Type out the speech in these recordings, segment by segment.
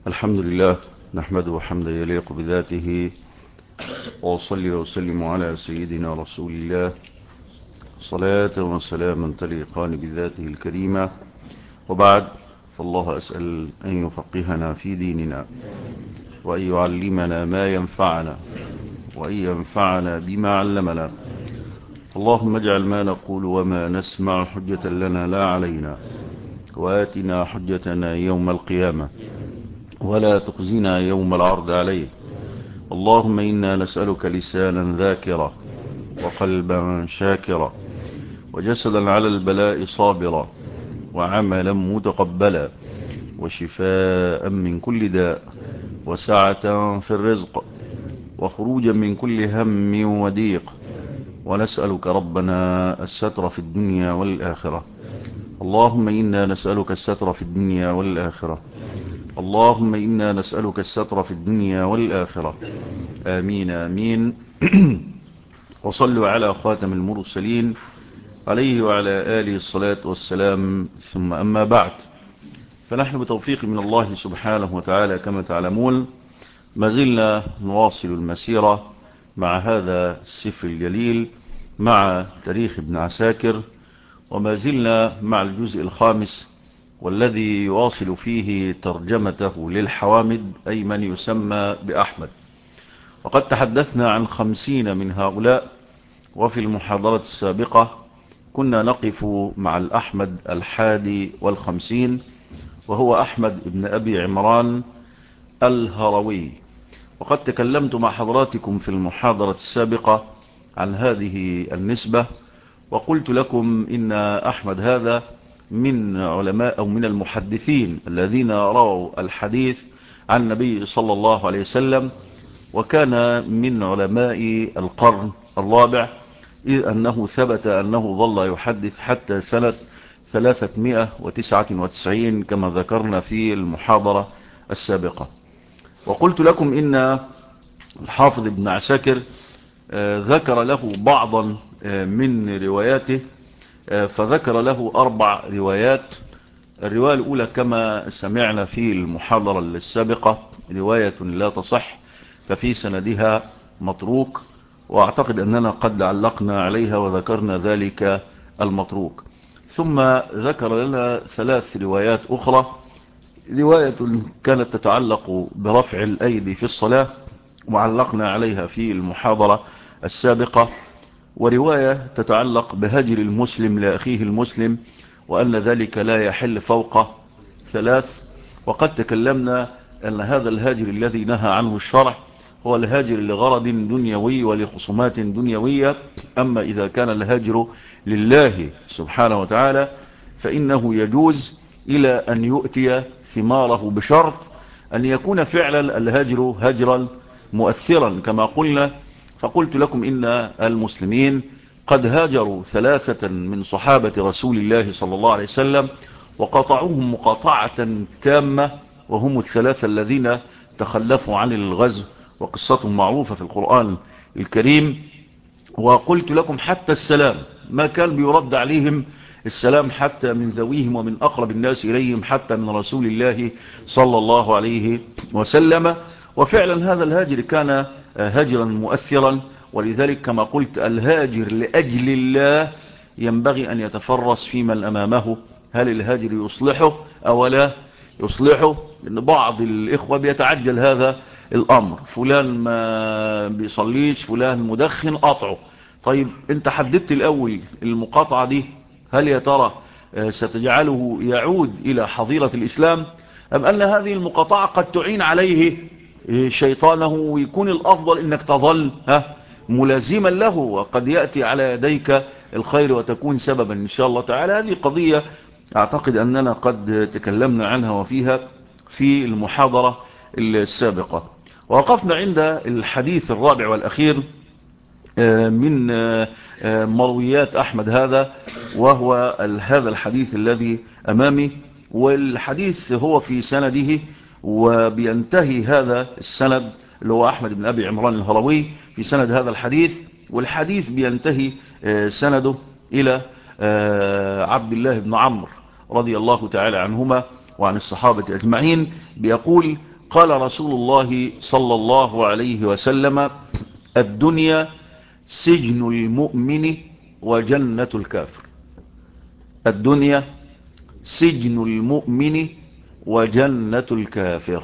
الحمد لله نحمده حمدا يليق بذاته، وأصلي وسلم على سيدنا رسول الله صلاة وسلاما تليقان بذاته الكريمة. وبعد، فالله أسأل أن يفقهنا في ديننا، وأن يعلمنا ما ينفعنا، وأن ينفعنا بما علمنا. اللهم اجعل ما نقول وما نسمع حجة لنا لا علينا، وآتنا حجتنا يوم القيامة، ولا تخزنا يوم العرض عليك. اللهم إنا نسألك لسانا ذاكرا، وقلبا شاكرا، وجسدا على البلاء صابرا، وعملا متقبلا، وشفاء من كل داء، وسعة في الرزق، وخروجا من كل هم وضيق. ونسألك ربنا الستر في الدنيا والآخرة. اللهم إنا نسألك الستر في الدنيا والآخرة. اللهم إنا نسألك الستر في الدنيا والآخرة. آمين آمين. وصلوا على خاتم المرسلين عليه وعلى آله الصلاة والسلام، ثم أما بعد، فنحن بتوفيق من الله سبحانه وتعالى كما تعلمون ما زلنا نواصل المسيرة مع هذا السفر الجليل، مع تاريخ ابن عساكر، وما زلنا مع الجزء الخامس، والذي يواصل فيه ترجمته للحوامد، أي من يسمى بأحمد. وقد تحدثنا عن 50 من هؤلاء، وفي المحاضرة السابقة كنا نقف مع الأحمد 51، وهو أحمد بن أبي عمران الهروي. وقد تكلمت مع حضراتكم في المحاضرة السابقة عن هذه النسبة، وقلت لكم إن أحمد هذا من علماء أو من المحدثين الذين رووا الحديث عن النبي صلى الله عليه وسلم، وكان من علماء القرن الرابع، إذ أنه ثبت أنه ظل يحدث حتى سنة 399 كما ذكرنا في المحاضرة السابقة. وقلت لكم إن الحافظ ابن عساكر ذكر له بعضا من رواياته، فذكر له 4 روايات. الرواية الأولى كما سمعنا في المحاضرة السابقة رواية لا تصح، ففي سندها متروك، وأعتقد أننا قد علقنا عليها وذكرنا ذلك المتروك. ثم ذكر لنا 3 روايات أخرى. رواية كانت تتعلق برفع الأيدي في الصلاة، وعلقنا عليها في المحاضرة السابقة. ورواية تتعلق بهجر المسلم لأخيه المسلم، وأن ذلك لا يحل فوق 3. وقد تكلمنا أن هذا الهاجر الذي نهى عنه الشرع هو الهاجر لغرض دنيوي ولخصومات دنيوية. أما إذا كان الهاجر لله سبحانه وتعالى فإنه يجوز إلى أن يؤتي ثماره، بشرط أن يكون فعلا الهاجر هجرا مؤثرا كما قلنا. فقلت لكم إن المسلمين قد هاجروا 3 من صحابة رسول الله صلى الله عليه وسلم، وقطعوهم مقاطعة تامة، وهم 3 الذين تخلفوا عن الغزو، وقصتهم معروفة في القرآن الكريم. وقلت لكم حتى السلام ما كان بيرد عليهم السلام حتى من ذويهم ومن أقرب الناس إليهم، حتى من رسول الله صلى الله عليه وسلم. وفعلا هذا الهاجر كان هاجرا مؤثرا، ولذلك كما قلت الهاجر لأجل الله ينبغي أن يتفرس في من أمامه، هل الهاجر يصلحه أو لا يصلحه؟ لأن بعض الإخوة بيتعجل هذا الأمر، فلان ما بيصليش، فلان مدخن، قطعه. طيب انت حددت الأول المقاطعة دي، هل يا ترى ستجعله يعود إلى حظيرة الإسلام، أم أن هذه المقاطعة قد تعين عليه شيطانه، ويكون الأفضل أنك تظل ملازما له، وقد يأتي على يديك الخير وتكون سببا إن شاء الله تعالى. هذه قضية أعتقد أننا قد تكلمنا عنها وفيها في المحاضرة السابقة. ووقفنا عند الحديث الرابع والأخير من مرويات أحمد هذا، وهو هذا الحديث الذي أمامي. والحديث هو في سنده، وبينتهي هذا السند اللي هو أحمد بن أبي عمران الهروي في سند هذا الحديث، والحديث بينتهي سنده إلى عبد الله بن عمرو رضي الله تعالى عنهما وعن الصحابة أجمعين. بيقول: قال رسول الله صلى الله عليه وسلم: الدنيا سجن المؤمن وجنة الكافر. الدنيا سجن المؤمن وجنة الكافر.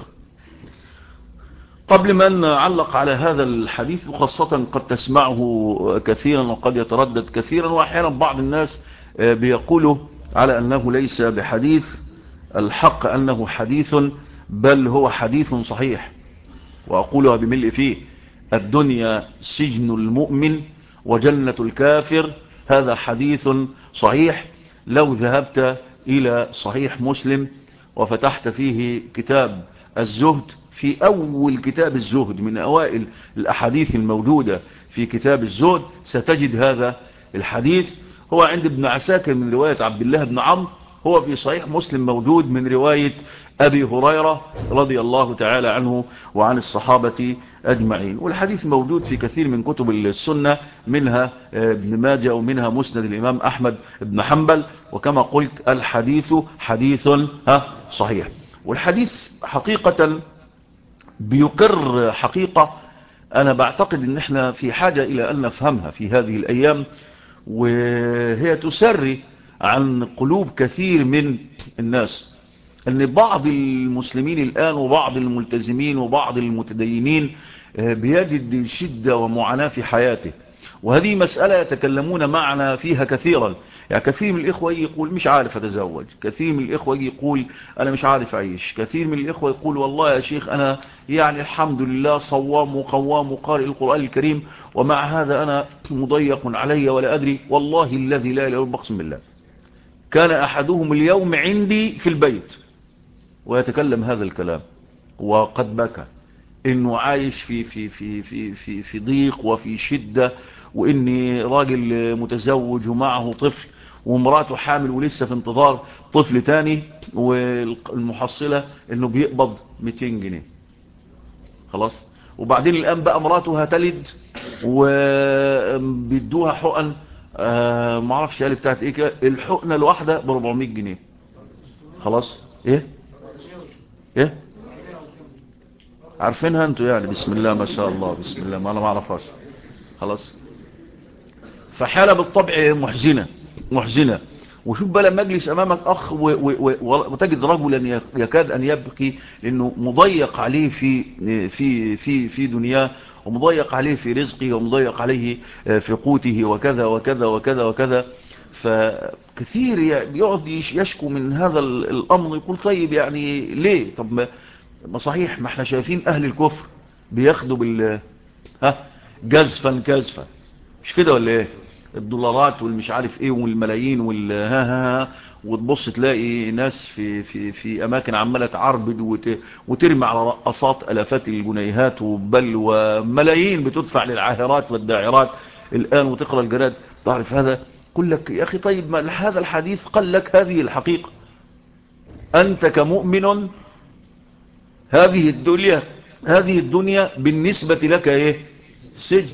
قبل ما نعلق على هذا الحديث، وخاصة قد تسمعه كثيرا وقد يتردد كثيرا، وأحيانا بعض الناس بيقولوا على أنه ليس بحديث. الحق أنه حديث، بل هو حديث صحيح، وأقولها بملء فيه: الدنيا سجن المؤمن وجنة الكافر. هذا حديث صحيح. لو ذهبت إلى صحيح مسلم وفتحت فيه كتاب الزهد، في أول كتاب الزهد من أوائل الأحاديث الموجودة في كتاب الزهد، ستجد هذا الحديث. هو عند ابن عساكر من رواية عبد الله بن عمرو، هو في صحيح مسلم موجود من رواية أبي هريرة رضي الله تعالى عنه وعن الصحابة أجمعين. والحديث موجود في كثير من كتب السنة، منها ابن ماجه ومنها مسند الإمام أحمد بن حنبل. وكما قلت الحديث حديث صحيح. والحديث حقيقة بيقر حقيقة أنا بعتقد أن احنا في حاجة إلى أن نفهمها في هذه الأيام، وهي تسري عن قلوب كثير من الناس. أن بعض المسلمين الآن وبعض الملتزمين وبعض المتدينين بيجد شدة ومعاناة في حياته، وهذه مسألة يتكلمون معنا فيها كثيرا. يعني كثير من الإخوة يقول مش عارف أتزوج، كثير من الإخوة يقول أنا مش عارف أعيش، كثير من الإخوة يقول والله يا شيخ أنا يعني الحمد لله صوام وقوام وقارئ القرآن الكريم، ومع هذا أنا مضيق علي ولا أدري. والله الذي لا إله إلا هو، أقسم بالله، كان أحدهم اليوم عندي في البيت ويتكلم هذا الكلام، وقد بكى انه عايش في ضيق وفي شدة، واني راجل متزوج ومعه طفل ومراته حامل ولسه في انتظار طفل تاني، والمحصلة انه بيقبض 200 جنيه خلاص. وبعدين الان بقى مراته هتلد وبيدوها حقن، معرفش قال بتاعت ايه كده، الحقنة الواحدة ب 400 جنيه خلاص. ايه عارفينها انتوا يعني؟ بسم الله ما شاء الله، بسم الله، ما انا ما اعرفهاش خلاص. فحالة بالطبع محزنة. وشوف بقى لما اجلس امامك اخ وتجد رجلا يكاد ان يبكي لانه مضيق عليه في دنياه، ومضيق عليه في رزقه، ومضيق عليه في قوته، وكذا وكذا وكذا وكذا. فكثير يقعد يشكو من هذا الامر، يقول طيب يعني ليه؟ طب ما صحيح، ما احنا شايفين اهل الكفر بياخدوا جزفا مش كده ولا ايه؟ الدولارات والمش عارف ايه والملايين وتبص تلاقي ناس في اماكن عماله تعربد وترمي على رقصات الافات الجنيهات، بل وملايين بتدفع للعاهرات والداعرات الان، وتقرا الجرائد تعرف هذا. قل لك يا اخي طيب، ما هذا الحديث قال لك هذه الحقيقه. انت كمؤمن هذه الدنيا بالنسبة لك ايه؟ سجن.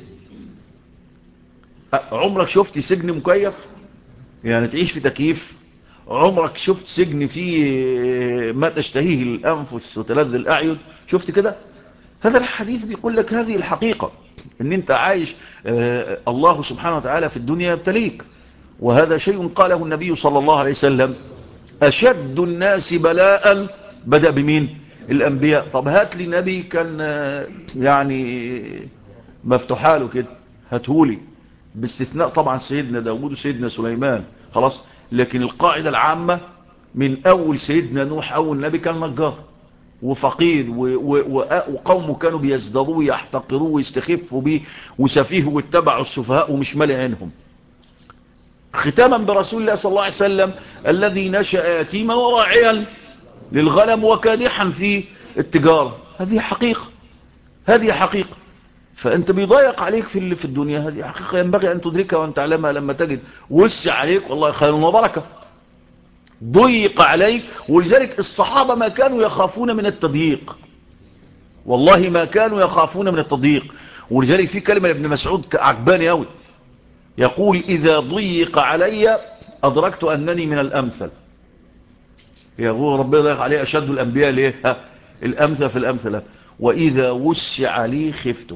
عمرك شفت سجن مكيف يعني تعيش في تكييف؟ عمرك شفت سجن فيه ما تشتهيه الأنفس وتلذ الأعين؟ شفت كده؟ هذا الحديث بيقول لك هذه الحقيقة، ان انت عايش الله سبحانه وتعالى في الدنيا يبتليك. وهذا شيء قاله النبي صلى الله عليه وسلم: أشد الناس بلاء بدأ بمين؟ الأنبياء. طب هات لي نبي كان يعني مفتوحة له كده، هاتهولي، باستثناء طبعا سيدنا داود وسيدنا سليمان خلاص. لكن القاعدة العامة من أول سيدنا نوح، أول نبي كان نجار وفقير، وقومه كانوا بيزدروه ويحتقروه ويستخفوا به وسفيه واتبعوا السفهاء ومش مالي عينهم. ختاما برسول الله صلى الله عليه وسلم الذي نشأ يتيما وراعيا للغنم وكادحا في التجارة. هذه حقيقة. فأنت بيضايق عليك في الدنيا، هذه حقيقة ينبغي أن تدركها وأن تعلمها. لما تجد وسع عليك والله خير وبركة، ضيق عليك. ولذلك الصحابة ما كانوا يخافون من التضييق، والله ما كانوا يخافون من التضييق. ولذلك في كلمة لابن مسعود عجباني أوي، يقول: إذا ضيق علي أدركت أنني من الأمثل. يقول ربنا ضيق عليه أشد الأنبياء ليه؟ الأمثل في الأمثلة. وإذا وسع عليه خفته،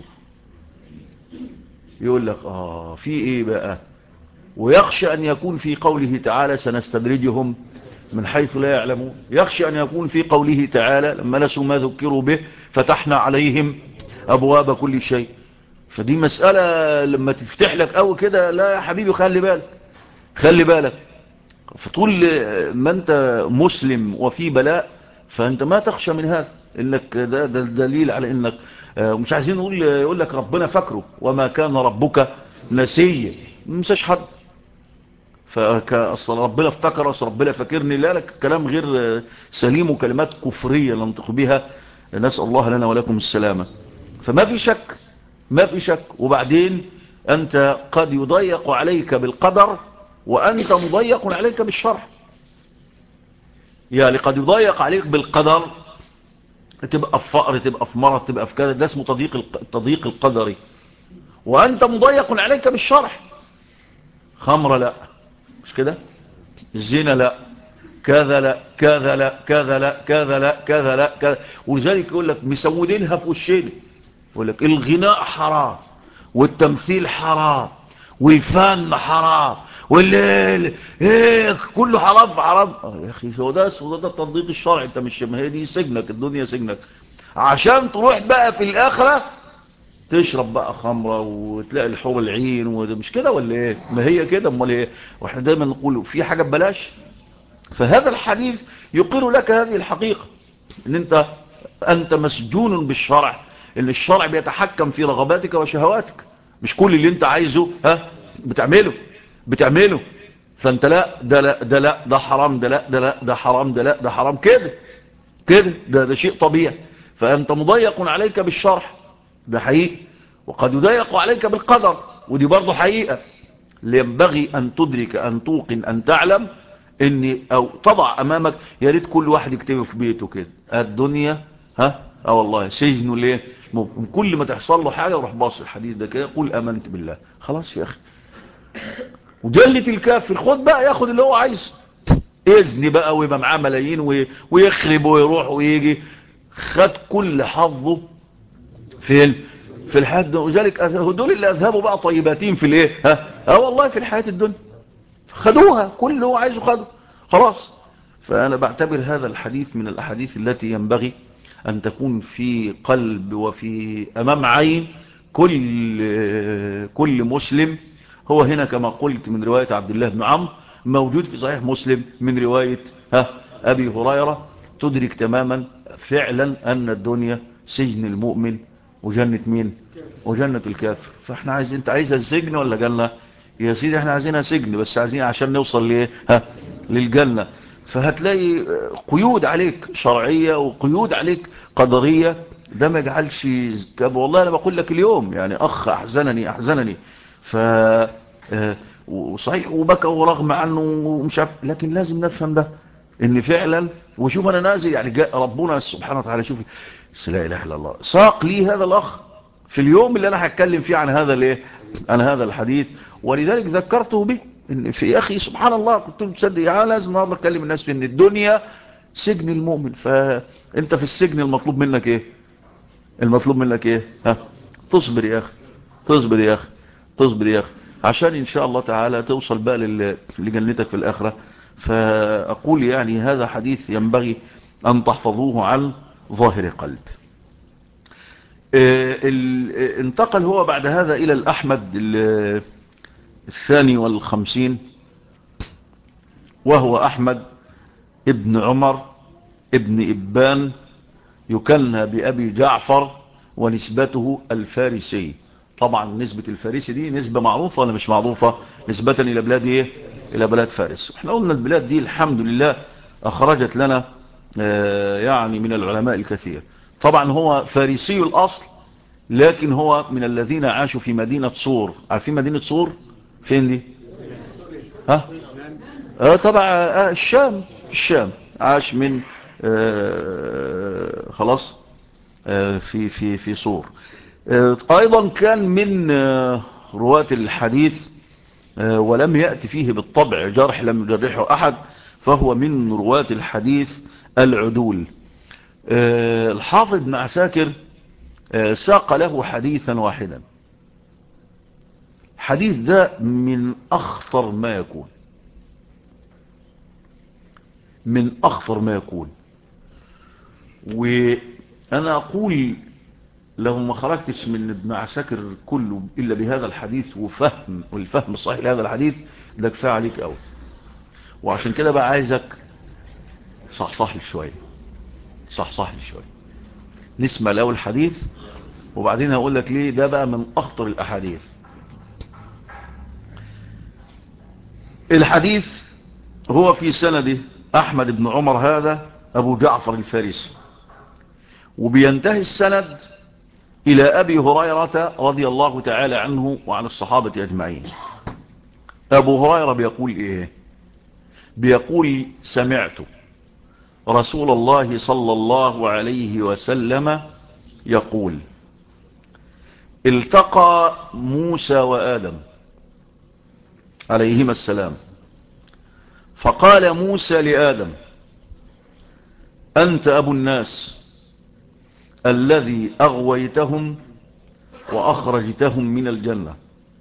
يقول لك في إيه بقى؟ ويخشى أن يكون في قوله تعالى سنستدرجهم من حيث لا يعلمون، يخشى أن يكون في قوله تعالى لما نسوا ما ذكروا به فتحنا عليهم أبواب كل شيء. فدي مسألة لما تفتح لك أو كده، لا يا حبيبي خلي بالك، خلي بالك. فطول ما أنت مسلم وفي بلاء فأنت ما تخشى من هذا، إنك ده دليل على إنك مش عايزين نقول يقول لك ربنا فاكره وما كان ربك نسيا، مش حد فأصل ربنا افتكر أصل ربنا فاكرني، لا لك كلام غير سليم وكلمات كفرية ننطق بها، نسأل الله لنا ولكم السلامة. فما في شك، ما في شك. وبعدين أنت قد يضيق عليك بالقدر وأنت مضيق عليك بالشرع، يعني قد يضيق عليك بالقدر تبقى في فقر، تبقى في مرض، تبقى في كذا، ده اسمه التضييق القدري. وأنت مضيق عليك بالشرع، خمرة لا، مش كده، الزنا لا، كذا لا، كذا لا، كذا لا، كذا لا، كذا لا، كذا. ولذلك يقول لك مسودينها في وشنا، يقول لك الغناء حرام والتمثيل حرام والفن حرام والليل ايه كله حرام في حرام. يا اخي هو ده التطبيق الشرعي. انت مش، ما هي دي سجنك، الدنيا سجنك، عشان تروح بقى في الاخره تشرب بقى خمره وتلاقي الحور العين، وده مش كده ولا ايه؟ ما هي كده، امال ايه؟ واحنا دايما نقول في حاجه ببلاش. فهذا الحديث يقر لك هذه الحقيقه، ان انت مسجون بالشرع، ان الشرع بيتحكم في رغباتك وشهواتك، مش كل اللي انت عايزه بتعمله. فانت لا ده لا ده لا ده حرام، ده لا ده لا ده حرام، ده لا ده حرام، كده ده شيء طبيعي. فانت مضيق عليك بالشرع، ده حقيقي. وقد يضيق عليك بالقدر، ودي برضه حقيقة. ينبغي أن تدرك، أن توقن، أن تعلم أو تضع أمامك. يا ريت كل واحد يكتبه في بيته كده، الدنيا والله سجن ليه. كل ما تحصل له حاجة يروح باص الحديث ده كده، قل آمنت بالله، خلاص يا أخي. وجلة الكافر خد بقى، ياخد اللي هو عايز، يزني بقى ويبقى معاه ملايين ويخرب ويروح ويجي، خد كل حظه في الحياة. وذلك دول اللي أذهبوا بقى طيباتين في الايه والله في الحياة الدنيا، خدوها كل اللي هو عايزه خده خلاص. فأنا بعتبر هذا الحديث من الأحاديث التي ينبغي أن تكون في قلب وفي أمام عين كل مسلم. هو هنا كما قلت من رواية عبد الله بن عمرو، موجود في صحيح مسلم من رواية أبي هريرة، تدرك تماما فعلا أن الدنيا سجن المؤمن وجنة مين؟ وجنة الكافر. فاحنا عايزين، انت عايزها السجن ولا جنة؟ يا سيدي احنا عايزينها سجن، بس عايزين عشان نوصل ليه للجنة. فهتلاقي قيود عليك شرعية وقيود عليك قدرية، ده ما يجعلش والله انا بقول لك اليوم يعني اخ احزنني ف وصحيح وبكى ورغم عنه ومش عارف، لكن لازم نفهم ده ان فعلا. وشوف انا نازل يعني جاء ربنا سبحانه وتعالى، شوف لا اله الا الله، ساق لي هذا الاخ في اليوم اللي انا هتكلم فيه عن هذا الايه، عن هذا الحديث. ولذلك ذكرته به ان في اخي سبحان الله كنت مصدق لازم النهارده اتكلم الناس في ان الدنيا سجن المؤمن. فانت في السجن المطلوب منك ايه؟ المطلوب منك ايه؟ تصبر يا اخي، تصبر يا اخي، تصبر يا اخي، عشان ان شاء الله تعالى توصل بقى لجنتك في الاخره. فاقول يعني هذا حديث ينبغي ان تحفظوه عن ظاهر قلب. انتقل هو بعد هذا إلى الأحمد 52، وهو أحمد ابن عمر ابن إبان، يكنى بأبي جعفر، ونسبته الفارسي. طبعا نسبة الفارسي دي نسبة معروفة ولا مش معروفة؟ نسبة إلى بلاد إيه؟ إلى بلاد فارس. احنا قلنا البلاد دي الحمد لله أخرجت لنا يعني من العلماء الكثير. طبعا هو فارسي الأصل، لكن هو من الذين عاشوا في مدينة صور. عارفين مدينة صور فين دي؟ طبعا الشام، في الشام عاش من خلاص في صور. ايضا كان من رواة الحديث، ولم يأتي فيه بالطبع جرح، لم يجرحه احد، فهو من رواة الحديث العدول. الحافظ ابن عساكر ساق له حديثا واحدا. الحديث ده من أخطر ما يكون، من أخطر ما يكون. وأنا أقول لو ما خرجتش من ابن عساكر كله إلا بهذا الحديث وفهم، والفهم الصحيح لهذا الحديث ده كفاية عليك أوي. وعشان كده بقى عايزك صح لي شوية، صح لي شوية، نسمع الأول الحديث وبعدين هقول لك ليه ده بقى من أخطر الأحاديث. الحديث هو في سنده أحمد بن عمر هذا أبو جعفر الفارسي، وبينتهي السند إلى أبي هريرة رضي الله تعالى عنه وعن الصحابة أجمعين. أبو هريرة بيقول إيه؟ بيقول سمعت رسول الله صلى الله عليه وسلم يقول التقى موسى وآدم عليهما السلام، فقال موسى لآدم أنت أبو الناس الذي أغويتهم وأخرجتهم من الجنة.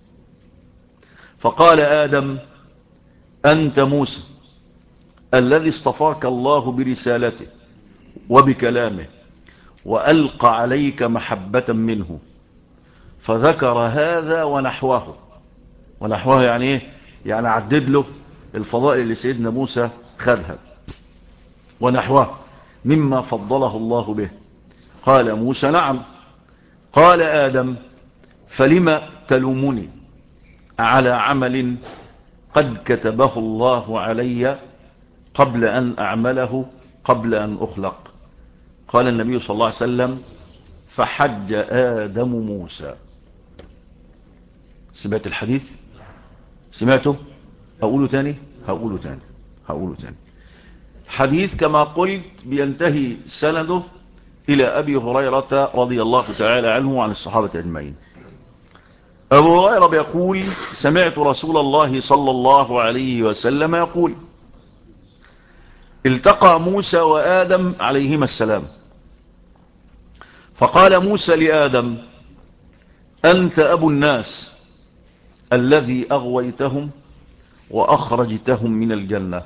فقال آدم أنت موسى الذي اصطفاك الله برسالته وبكلامه وألقى عليك محبة منه. فذكر هذا ونحوه. ونحوه يعني ايه؟ يعني عدد له الفضائل اللي سيدنا موسى خدها ونحوه مما فضله الله به. قال موسى نعم. قال آدم فلما تلومني على عمل قد كتبه الله علي قبل أن أعمله قبل أن أخلق. قال النبي صلى الله عليه وسلم فحج آدم موسى. سمعت الحديث؟ سمعته؟ هقوله تاني. حديث كما قلت بينتهي سنده إلى أبي هريرة رضي الله تعالى عنه وعن الصحابة أجمعين. أبو هريرة بيقول سمعت رسول الله صلى الله عليه وسلم يقول التقى موسى وآدم عليهما السلام، فقال موسى لآدم أنت أبو الناس الذي أغويتهم وأخرجتهم من الجنة.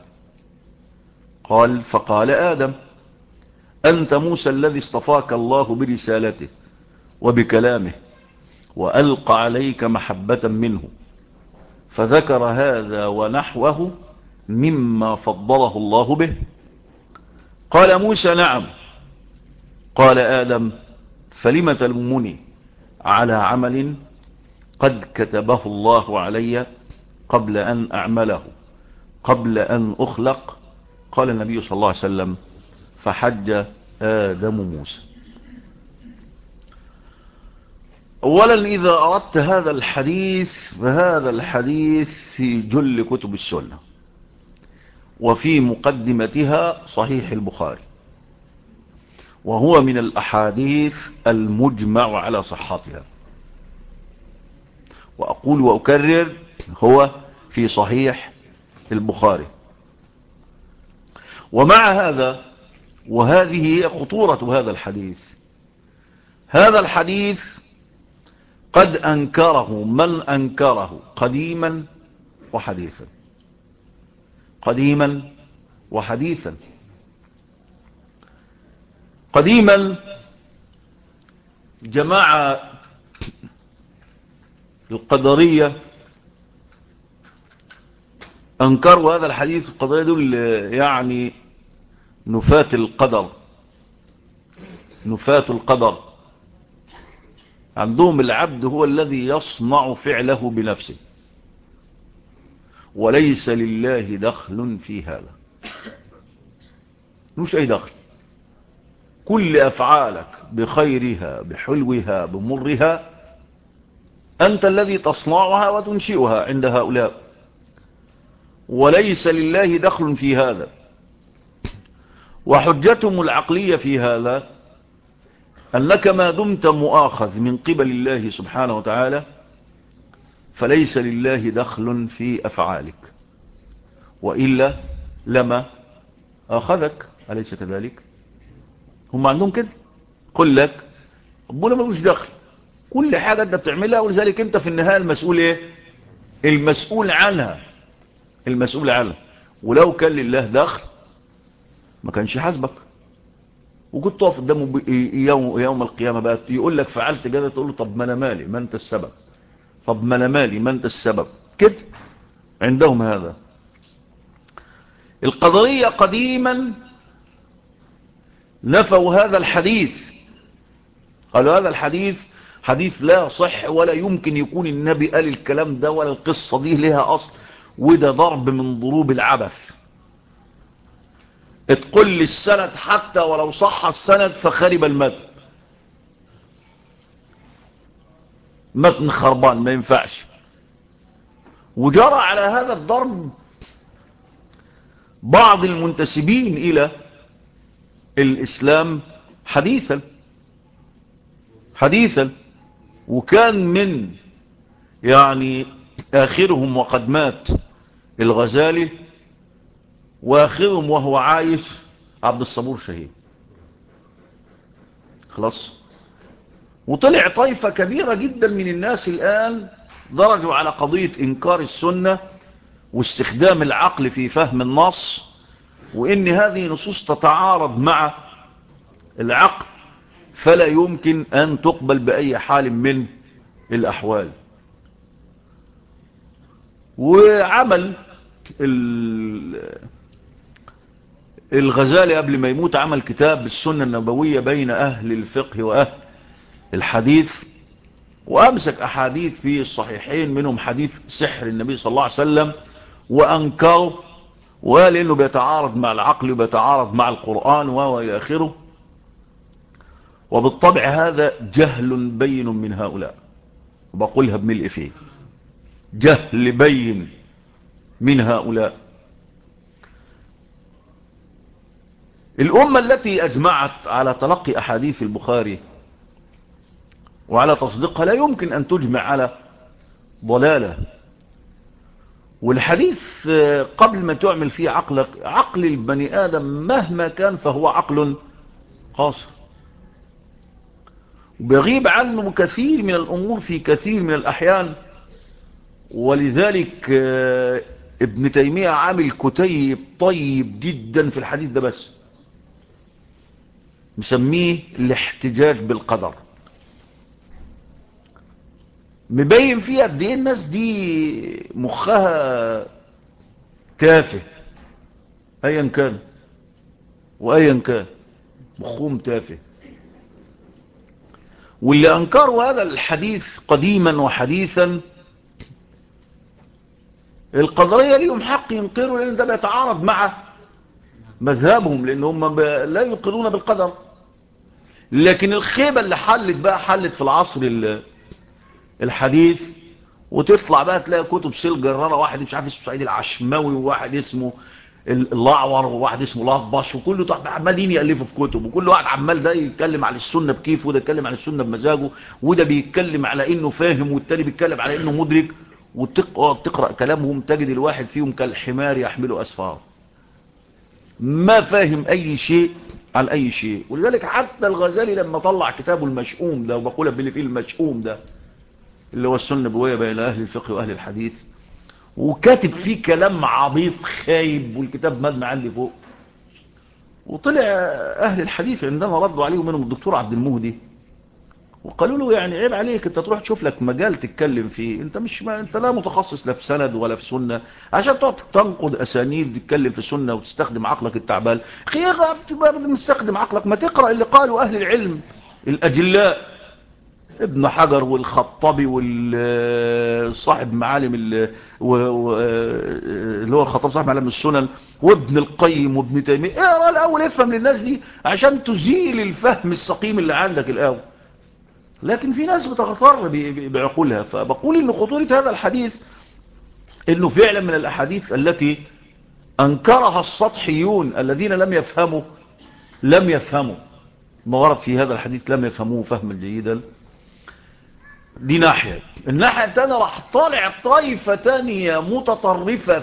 فقال آدم أنت موسى الذي اصطفاك الله برسالته وبكلامه وألقى عليك محبة منه. فذكر هذا ونحوه مما فضله الله به. قال موسى نعم. قال آدم فلم تلومني على عمل قد كتبه الله علي قبل أن أعمله قبل أن أخلق. قال النبي صلى الله عليه وسلم فحج آدم موسى. أولا إذا أردت هذا الحديث فهذا الحديث في جل كتب السنة وفي مقدمتها صحيح البخاري، وهو من الأحاديث المجمع على صحتها. وأقول وأكرر هو في صحيح البخاري. ومع هذا وهذه هي خطورة هذا الحديث، هذا الحديث قد أنكره من أنكره قديما وحديثا، قديما وحديثا. قديما جماعة القدرية أنكروا هذا الحديث. القدرية دول يعني نفاة القدر، نفاة القدر. عندهم العبد هو الذي يصنع فعله بنفسه وليس لله دخل في هذا، مش أي دخل. كل أفعالك بخيرها بحلوها بمرها أنت الذي تصنعها وتنشئها عند هؤلاء، وليس لله دخل في هذا. وحجتهم العقلية في هذا أنك ما دمت مؤاخذ من قبل الله سبحانه وتعالى فليس لله دخل في أفعالك، وإلا لما أخذك، أليس كذلك؟ هم عندهم كده، قل لك ربنا ملوش دخل كل حاجة انت بتعملها، ولذلك انت في النهاية المسؤول ايه؟ المسؤول عنها، المسؤول عنها. ولو كان لله دخل ما كانش حاسبك، وكنت تقف قدامه يوم القيامة بقى يقول لك فعلت كده، تقول له طب ما انا مالي، ما انت السبب، طب ما انا مالي، ما انت السبب كده. عندهم هذا. القدرية قديما نفوا هذا الحديث، قالوا هذا الحديث حديث لا صح، ولا يمكن يكون النبي قال الكلام ده، ولا القصة دي لها أصل، وده ضرب من ضروب العبث. تقول لي السند حتى ولو صح السند فخرب المتن، متن خربان ما ينفعش. وجرى على هذا الضرب بعض المنتسبين إلى الإسلام حديثا، وكان من يعني آخرهم وقد مات الغزالي، وآخرهم وهو عايش عبد الصبور شهيد. خلاص. وطلع طائفة كبيرة جدا من الناس الآن درجوا على قضية إنكار السنة واستخدام العقل في فهم النص، وإن هذه نصوص تتعارض مع العقل فلا يمكن أن تقبل بأي حال من الأحوال. وعمل الغزالي قبل ما يموت عمل كتاب السنة النبوية بين أهل الفقه وأهل الحديث، وأمسك أحاديث في الصحيحين منهم حديث سحر النبي صلى الله عليه وسلم وأنكره، وقال إنه بيتعارض مع العقل وبيتعارض مع القرآن وإلى آخره. وبالطبع هذا جهل بين من هؤلاء، وبقولها بملء فيه، جهل بين من هؤلاء. الأمة التي أجمعت على تلقي أحاديث البخاري وعلى تصديقها لا يمكن أن تجمع على ضلالة. والحديث قبل ما تعمل فيه عقلك، عقل البني آدم مهما كان فهو عقل قاصر، وبيغيب عنه كثير من الأمور في كثير من الأحيان. ولذلك ابن تيمية عامل كتيب طيب جدا في الحديث ده، بس مسميه الاحتجاج بالقدر، مبين فيها قد ايه الناس دي مخها تافه، ايا كان وايا كان مخهم تافه. واللي انكروا هذا الحديث قديما وحديثا القدرية ليهم حق ينكروا، لان ده بيتعارض مع مذهبهم، لان هم لا يقرون بالقدر. لكن الخيبة اللي حلت في العصر الحديث، وتطلع بقى تلاقي كتب سيل جرارة، واحد مش عارف اسمه سعيد العشماوي، وواحد اسمه الأعور، وواحد اسمه الأطبش، وكله عمالين يألفوا في كتب، وكل واحد عمال ده يتكلم على السنة بكيفه، وده يتكلم على السنة بمزاجه، وده بيتكلم على انه فاهم، والتاني بيتكلم على انه مدرك. وتقرأ كلامهم تجد الواحد فيهم كالحمار يحمله أسفار، ما فاهم أي شيء عن أي شيء. ولذلك حتى الغزالي لما طلع كتابه المشؤوم ده، وبقولها باللي فيه المشؤوم ده اللي هو السنة النبوية بين أهل الفقه وأهل الحديث، وكاتب فيه كلام عبيط خايب، والكتاب مدمع عندي فوق. وطلع أهل الحديث عندما ردوا عليه منهم الدكتور عبد المهدي، وقالوا له يعني عيب عليك، انت تروح تشوف لك مجال تتكلم فيه، انت لا متخصص لا في سند ولا في سنة عشان تقعد تنقد اسانيد، تتكلم في سنة وتستخدم عقلك التعبان. خير مستخدم عقلك، ما تقرأ اللي قالوا اهل العلم الاجلاء، ابن حجر والخطبي والصاحب معالم اللي هو الخطاب صاحب معالم السنن، وابن القيم وابن تيمية. اقرأ الاول، افهم للناس دي عشان تزيل الفهم السقيم اللي عندك الاول. لكن في ناس بتغتر بعقولها. فبقول ان خطورة هذا الحديث انه فعلا من الاحاديث التي انكرها السطحيون الذين لم يفهموا ما ورد في هذا الحديث، لم يفهموه فهما جيدا. دي ناحية. الناحية التانية راح طالع طائفة تانية متطرفة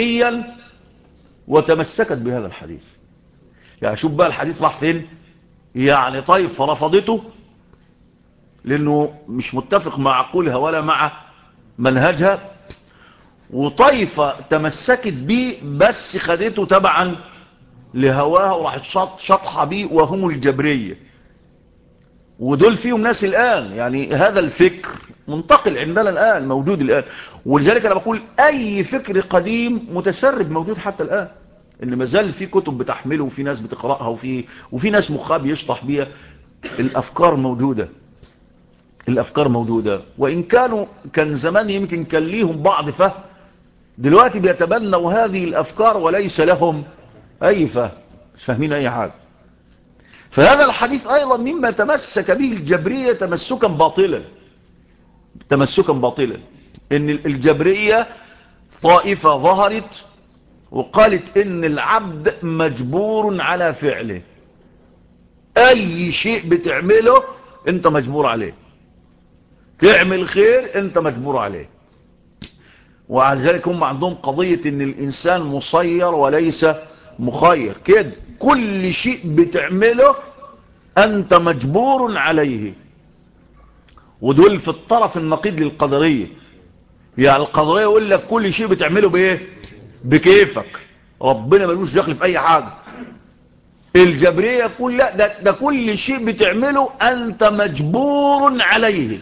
فكريا وتمسكت بهذا الحديث. يعني شوف بقى الحديث راح فين، يعني طائفة رفضته لأنه مش متفق مع عقولها ولا مع منهجها، وطائفة تمسكت بيه بس خدته تبعا لهواها وراحت شطحة بيه، وهم الجبرية. ودول فيهم ناس الآن، يعني هذا الفكر منتقل عندنا الآن، موجود الآن. ولذلك أنا بقول أي فكر قديم متسرب موجود حتى الآن، إن ما زال في كتب بتحمله، وفي ناس بتقرأها، وفي ناس مخها بيشطح بيها. الأفكار موجودة، الأفكار موجودة، وإن كان زمان يمكن كان ليهم بعض فهم، دلوقتي بيتبنوا هذه الأفكار وليس لهم أي فهم، مش فاهمين أي حاجة. فهذا الحديث أيضا مما تمسك به الجبرية تمسكا باطلا، تمسكا باطلا. إن الجبرية طائفة ظهرت وقالت إن العبد مجبور على فعله، أي شيء بتعمله أنت مجبور عليه، تعمل خير أنت مجبور عليه. وعلى ذلك هم عندهم قضية إن الإنسان مسير وليس مخير، كده كل شيء بتعمله أنت مجبور عليه. ودول في الطرف النقيض للقدرية. يعني القدرية يقول لك كل شيء بتعمله بإيه؟ بكيفك، ربنا ملوش دخل في أي حاجة. الجبرية يقول لا، ده كل شيء بتعمله أنت مجبور عليه،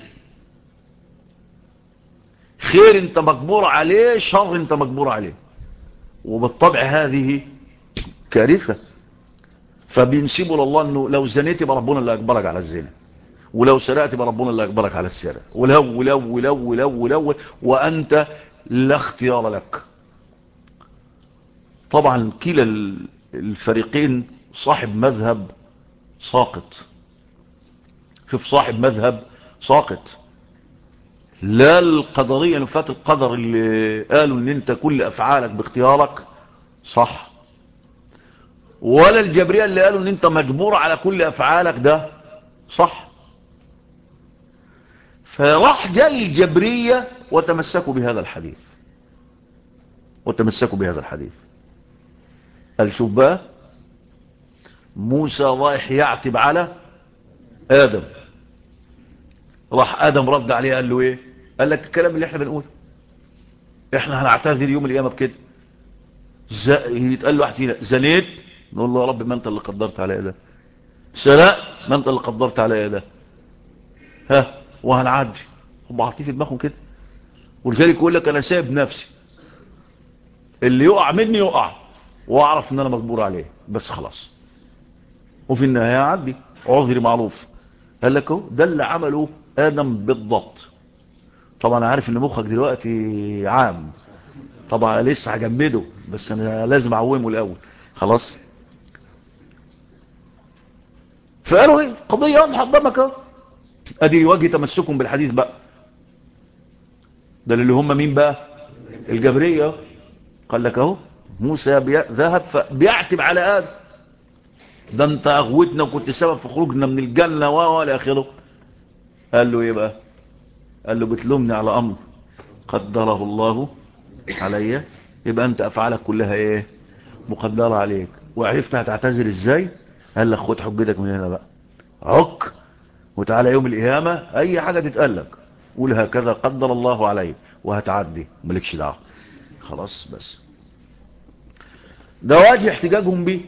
خير أنت مجبور عليه، شر أنت مجبور عليه. وبالطبع هذه كارثة. فبينسبوا لله أنه لو زنيت يبقى ربنا اللي أجبرك على الزنا، ولو سرقت يبقى ربنا اللي أجبرك على السرقة، ولو وأنت لا اختيار لك. طبعا كلا الفريقين صاحب مذهب ساقط. شوف، صاحب مذهب ساقط. لا القدرية نفات القدر اللي قالوا ان انت كل افعالك باختيارك صح، ولا الجبرية اللي قالوا ان انت مجبور على كل افعالك ده صح. فراح جاي الجبرية وتمسكوا بهذا الحديث، قال شوف بقى، موسى رايح يعتب على آدم، راح آدم رد عليه قال له ايه؟ قال لك الكلام اللي احنا بنقوله، احنا هنعتذر يوم القيامة بكده. يتقال له واحد فينا زنيت، نقول له يا رب ما انت اللي قدرت على ده، سرقت ما انت اللي قدرت على ده، ها وهنعدي. هم حاطين في دماغهم كده. ولذلك يقول لك انا سايب نفسي، اللي يقع مني يقع، واعرف ان انا مجبور عليه بس خلاص، وفي النهايه اعدي، عذري معروف. قال لك اهو ده اللي عمله ادم بالضبط. طبعا انا عارف ان مخك دلوقتي عام، طبعا لسه هجمده، بس انا لازم اعومه الاول خلاص. فقالوا ايه؟ قضيه واضحه قدامك اهو، ادي وجه تمسكهم بالحديث بقى. ده اللي هم مين بقى؟ الجبريه. قال لك اهو موسى ذهب فبيعتب على آدم، ده انت اغوتنا وكنت سبب في خروجنا من الجنة والى اخره. قال له ايه بقى؟ قال له بتلومني على امر قدره الله عليا، يبقى انت افعالك كلها ايه؟ مقدرة عليك. وعرفت هتعتذر ازاي؟ قال لك خد حجتك من هنا بقى، عك وتعالى يوم القيامة اي حاجة تتقلك قول هكذا قدر الله علي، وهتعدي مالكش دعوه خلاص. بس ده واجه احتجاجهم بيه.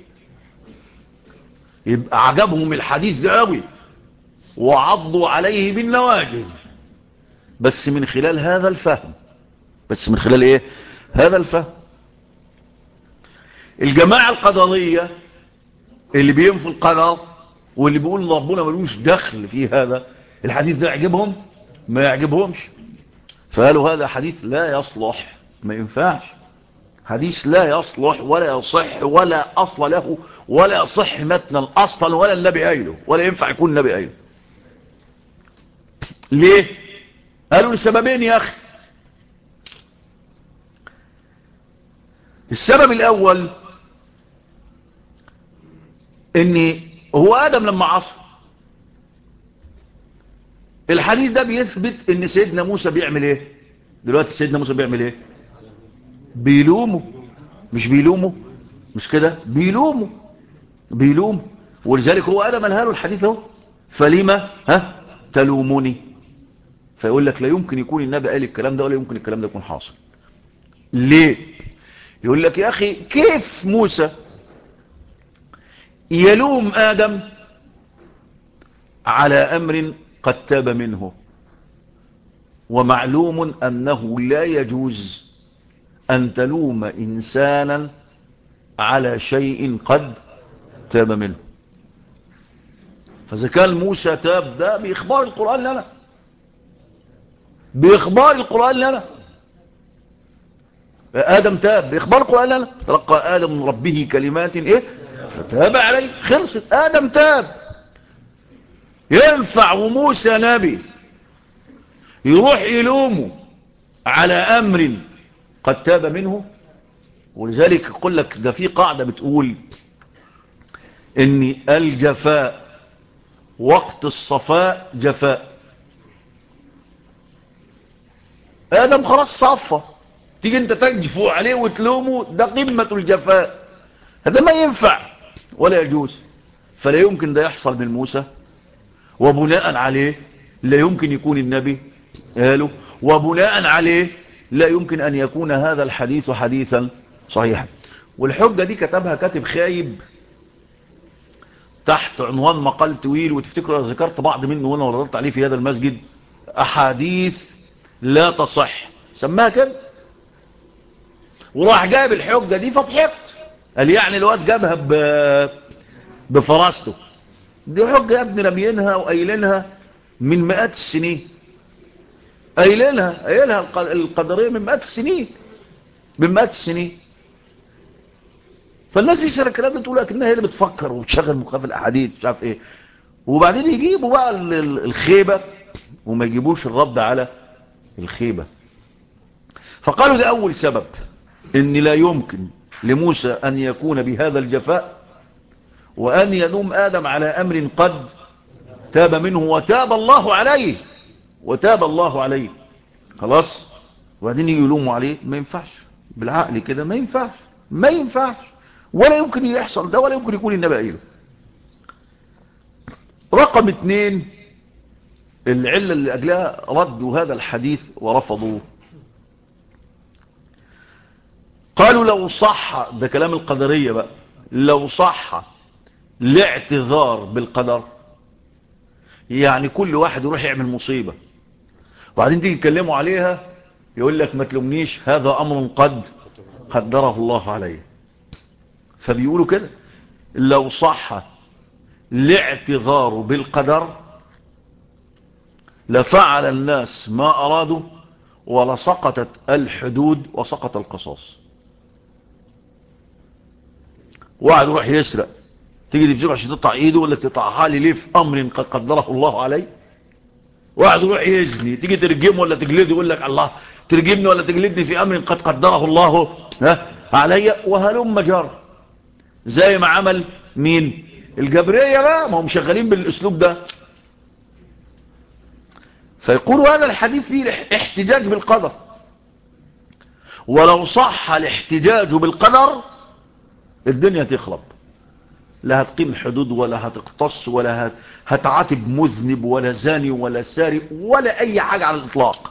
يبقى عجبهم الحديث ده قوي وعضوا عليه بالنواجذ، بس من خلال هذا الفهم. بس من خلال ايه؟ هذا الفهم. الجماعة القدرية اللي بينفوا القدر واللي بيقول ربنا ملوش دخل في هذا الحديث ده، يعجبهم ما يعجبهمش. فقالوا هذا حديث لا يصلح، ما ينفعش، حديث لا يصلح ولا يصح ولا أصل له ولا يصح متنا أصلا، ولا النبي قايله ولا ينفع يكون النبي قايله. ليه؟ قالوا لسببين يا أخي. السبب الأول ان هو آدم لما عصى، الحديث ده بيثبت ان سيدنا موسى بيعمل ايه دلوقتي؟ سيدنا موسى بيعمل ايه؟ بيلومه، مش بيلومه؟ مش كده؟ بيلومه. ولذلك هو آدم قالها له الحديث اهو، فلما تلوموني. فيقول لك لا يمكن يكون النبي قال الكلام ده ولا يمكن الكلام ده يكون حاصل. ليه؟ يقول لك يا أخي كيف موسى يلوم آدم على أمر قد تاب منه، ومعلوم أنه لا يجوز أن تلوم إنسانا على شيء قد تاب منه. فإذا كان موسى تاب ده بإخبار القرآن لنا، بإخبار القرآن لنا. آدم تاب بإخبار القرآن لنا، تلقى آدم من ربه كلمات فتاب عليه، خلصت. آدم تاب. ينفع وموسى نبي يروح يلومه على أمر قد تاب منه؟ ولذلك يقول لك ده في قاعدة بتقول إن الجفاء وقت الصفاء جفاء. آدم خلاص صفى، تيجي انت تجفو عليه وتلومه، ده قمة الجفاء. هذا ما ينفع ولا يجوز. فلا يمكن ده يحصل من موسى، وبناء عليه لا يمكن يكون النبي قاله، وبناء عليه لا يمكن أن يكون هذا الحديث حديثا صحيحا. والحجة دي كتبها كاتب خايب تحت عنوان مقال طويل، وتفتكروا ذكرت بعض منه وانا وردت عليه في هذا المسجد، أحاديث لا تصح، سماها كده. وراح جاب الحجة دي فضحكت، قال يعني الواد جابها بفراسته. دي حجة يا ابني رميينها وقايلينها من مئات السنين، قايلينها القدرية من مئات السنين، من مئات السنين. فالناس يسأل الكلام ده تقول لك انها هي اللي بتفكر وتشغل مخها في الاحاديث مش عارف ايه، وبعدين يجيبوا بقى الخيبة وما يجيبوش الرد على الخيبة. فقالوا ده اول سبب، ان لا يمكن لموسى ان يكون بهذا الجفاء وان يلوم ادم على امر قد تاب منه وتاب الله عليه، وتاب الله عليه خلاص. وبعدين يجي يلوموا عليه، ما ينفعش بالعقل كده، ما ينفعش، ما ينفعش، ولا يمكن يحصل ده، ولا يمكن يكون النبي قايله. رقم 2، العلة اللي أجلها ردوا هذا الحديث ورفضوه، قالوا لو صح، ده كلام القدرية بقى، لو صح الاعتذار بالقدر، يعني كل واحد يروح يعمل مصيبة وبعدين تيجي يتكلموا عليها يقول لك ما تلومنيش، هذا أمر قد قدره الله عليه. فبيقولوا كده لو صح الاعتذار بالقدر لفعل الناس ما أرادوا ولسقطت الحدود وسقط القصاص. واحد يروح يسرق، تيجي تبزيله عشان تقطع ايده ولا تقطعها لي ليه في امر قد قدره الله عليه. واحد يروح يزني، تيجي ترجمه ولا تجلده، يقول لك الله ترجمني ولا تجلدني في امر قد قدره الله علي، وهلم جر. زي ما عمل مين؟ الجبرية بقى، ما هم شغالين بالاسلوب ده. فيقولوا هذا الحديث فيه احتجاج بالقدر، ولو صح الاحتجاج بالقدر الدنيا تخرب، لا هتقيم حدود ولا هتقتص ولا هتعاتب مذنب ولا زاني ولا سارق ولا اي حاجة على الاطلاق.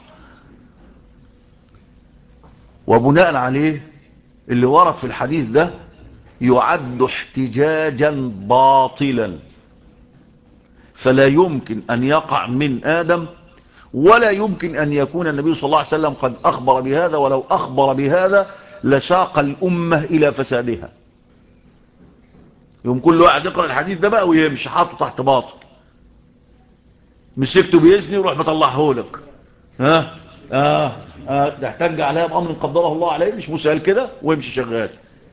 وبناء عليه اللي ورد في الحديث ده يعد احتجاجا باطلا، فلا يمكن ان يقع من ادم، ولا يمكن ان يكون النبي صلى الله عليه وسلم قد اخبر بهذا، ولو اخبر بهذا لساق الامة الى فسادها. يوم كل واحد يقرأ الحديث ده بقى ويمشي حاطه تحت باطل، مسكته بيزني وروح مطلعه لك، ده احتج عليها بأمر قدره الله عليه، مش مسأل كده ويمشي شغال.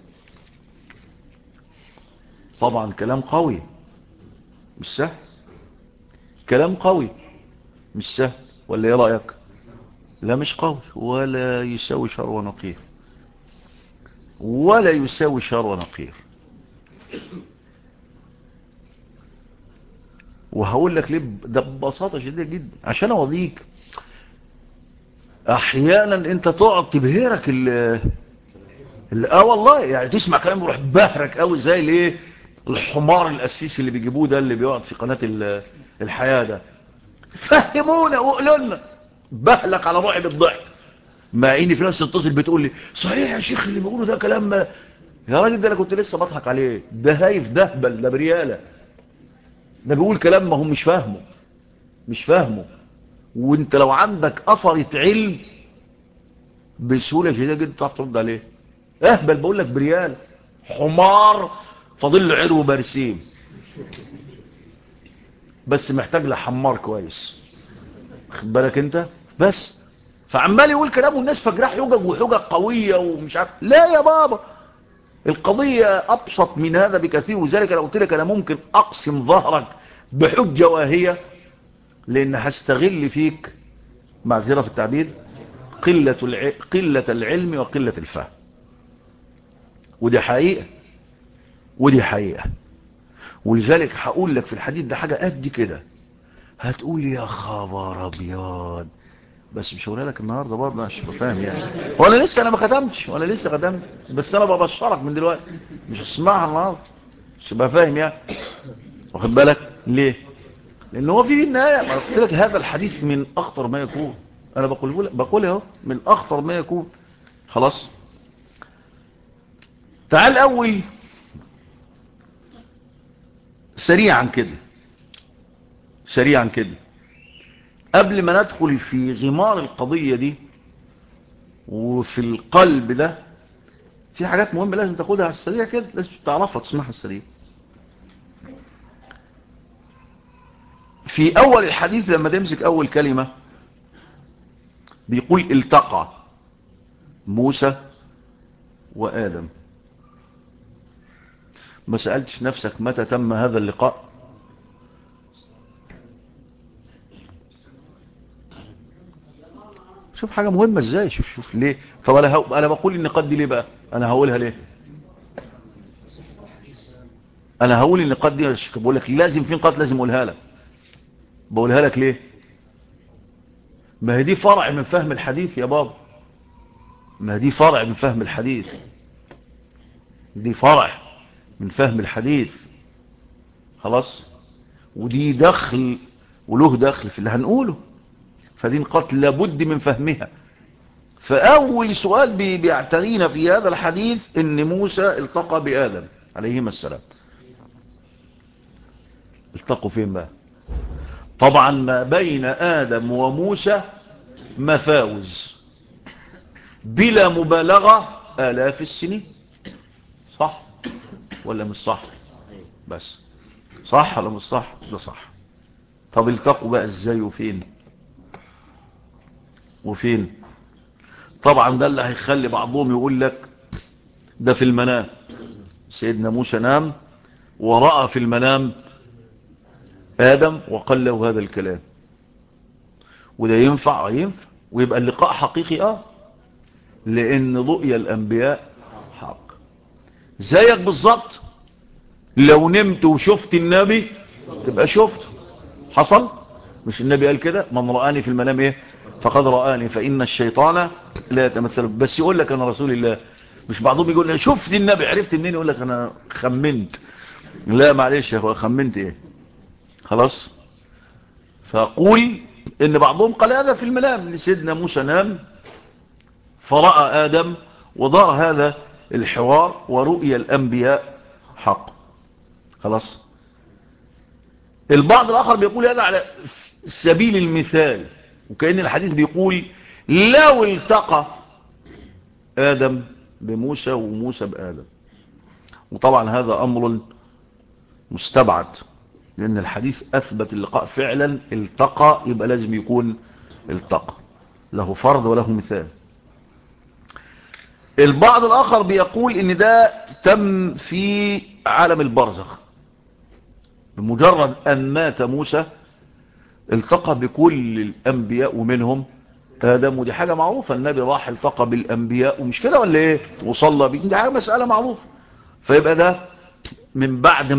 طبعا كلام قوي مش سهل، كلام قوي مش سهل، ولا ايه رأيك؟ لا مش قوي، ولا يساوي شر ونقير، ولا يساوي شر ونقير. وهقول لك ليه ده ببساطة شديدة جدا، عشان اوريك احيانا انت تقعد تبهرك والله يعني تسمع كلام يروح بهرك قوي، زي ليه الحمار القسيس اللي بيجيبوه ده اللي بيقعد في قناة الحياة ده، فهمونا وقولوا لنا، بهلك على روحي بالضحك. مع ان في ناس تتصل بتقول لي صحيح يا شيخ اللي بيقوله ده كلام يا راجل، ده انا كنت لسه بضحك عليه، ده هايف دهبل، ده بريالة، ده بيقول كلام ما هم مش فاهمه. وانت لو عندك اثرة علم بسهولة شديدة جدا تعرف ترد عليه. اهبل بقول لك بريالة، حمار فاضل له عرو برسيم، بس محتاج لحمار كويس، خد بالك انت بس. فعمال يقول كلام والناس فاكراه حجج وحجج قوية ومش عارف. لا يا بابا، القضية ابسط من هذا بكثير. وذلك لو قلت لك انا ممكن اقسم ظهرك بحجة واهية، لان هستغل فيك، معذرة في التعبير، قلة العلم وقلة الفهم. ودي حقيقة. ولذلك هقول لك في الحديث ده حاجة قد كده هتقول يا خبر ابيض، بس مش هقولها لك النهارده برضه عشان تبقى فاهم يعني. انا ما ختمتش بس انا ببشرك من دلوقتي، مش هسمعها النهارده مش تبقى فاهم يعني. واخد بالك ليه؟ لان هو في النهايه ما قلت لك هذا الحديث من اخطر ما يكون. انا بقول اهو من اخطر ما يكون. خلاص، تعال اول سريعا كده قبل ما ندخل في غمار القضية دي وفي القلب ده، في حاجات مهمة لازم تاخدها على السريع كده، لازم تعرفها تسمعها السريع. في اول الحديث لما تمسك اول كلمة بيقول التقى موسى وآدم. ما سألتش نفسك متى تم هذا اللقاء؟ شوف حاجة مهمة ازاي، شوف ليه. طب انا بقول النقاط دي ليه بقى؟ انا هقولها ليه؟ انا هقول النقاط دي مش بقول لك لازم في نقاط لازم اقولها لك. بقولها لك ليه؟ ما هي دي فرع من فهم الحديث يا بابا. ما هي دي فرع من فهم الحديث. دي فرع من فهم الحديث. خلاص، ودي دخل وله دخل في اللي هنقوله. فدي نقاط لابد من فهمها. فأول سؤال بيعترينا في هذا الحديث ان موسى التقى بآدم عليهما السلام. التقوا فين بقى؟ طبعا ما بين آدم وموسى مفاوز بلا مبالغة آلاف السنين. صح ولا مش صح؟ بس صح ولا مش صح؟ ده صح. طب التقوا بقى ازاي وفين؟ طبعا ده اللي هيخلي بعضهم يقول لك ده في المنام. سيدنا موسى نام ورأى في المنام آدم وقال له هذا الكلام. وده ينفع ويبقى اللقاء حقيقي لأن رؤيا الأنبياء حق. زيك بالظبط لو نمت وشفت النبي تبقى شفته. حصل؟ مش النبي قال كده من رآني في المنام فقد رآني فإن الشيطان لا يتمثل. بس يقول لك أنا رسول الله. مش بعضهم يقول لي شفت النبي عرفت منين؟ يقول لك أنا خمنت. لا معلش يا أخوة، خمنت إيه؟ خلاص. فأقول إن بعضهم قال هذا في المنام، إن سيدنا موسى نام فرأى آدم ودار هذا الحوار ورؤيا الأنبياء حق. خلاص. البعض الآخر بيقول هذا على سبيل المثال، وكأن الحديث بيقول لو التقى آدم بموسى وموسى بآدم. وطبعا هذا أمر مستبعد، لأن الحديث أثبت اللقاء فعلا. التقى يبقى لازم يكون التقى، له فرض وله مثال. البعض الآخر بيقول إن ده تم في عالم البرزخ. بمجرد أن مات موسى التقى بكل الأنبياء ومنهم آدم. ودي حاجة معروفة، النبي راح التقى بالأنبياء ومش كده ولا إيه؟ وصلى بيه، دي حاجة مسألة معروفة. فيبقى ده من بعد